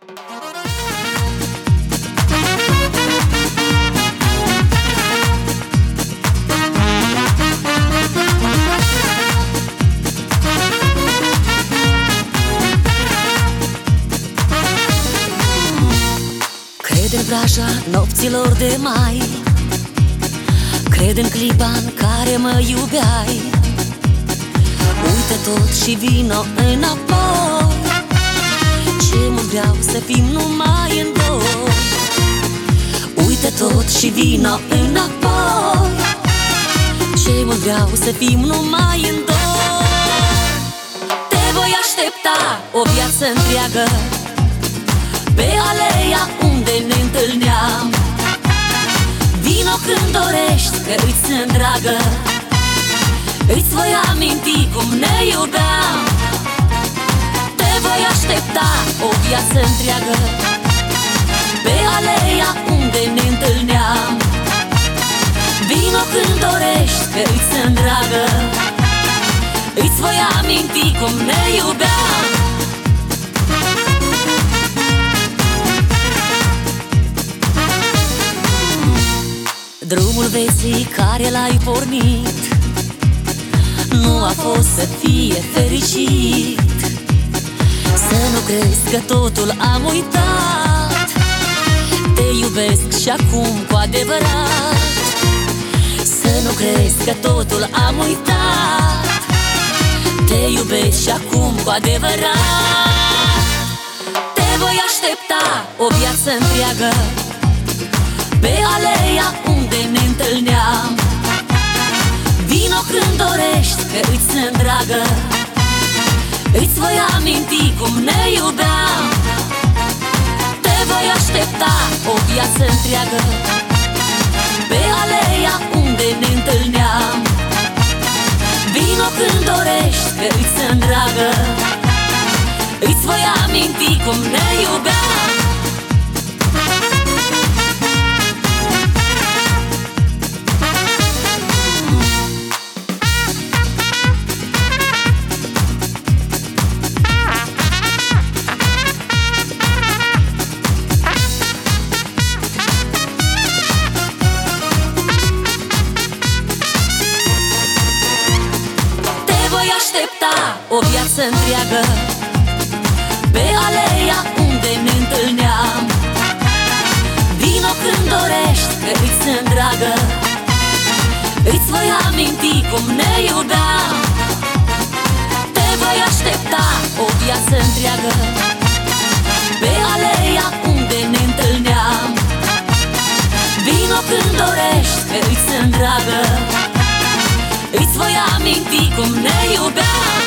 Crede în vraja nopților de mai, crede în clipa în care mă iubeai. Uite tot și vino înapoi, ce mult vreau să fim numai în doi. Uite tot și vino înapoi, ce mult vreau să fim numai în doi. Te voi aștepta o viață întreagă pe aleia unde ne întâlneam. Vino când dorești, că îți sunt dragă, îți voi aminti cum ne iubeam. Te voi aștepta o viață întreagă pe aleia unde ne întâlneam. Vino când dorești, că îți sunt dragă, îți voi aminti cum ne iubeam. Drumul vieții care l-ai pornit nu a fost să fie fericit. Să nu crezi că totul am uitat, te iubesc și acum cu adevărat. Să nu crezi că totul am uitat, te iubesc și acum cu adevărat. Te voi aștepta o viață întreagă pe aleia unde ne întâlneam. Vino când dorești, că îți sunt dragă, îți voi aminti cum ne iubeam. Te voi aștepta o viață întreagă pe aleia unde ne întâlneam. Vino când dorești, că îți sunt dragă, îți voi aminti cum ne iubeam. O viață întreagă pe aleia unde ne întâlneam. Vino când dorești, că îți sunt dragă, îți voi aminti cum ne iubeam. Te voi aștepta o viață întreagă pe aleia unde ne întâlneam. Vino când dorești, că îți sunt dragă, îți voi aminti cum ne iubeam.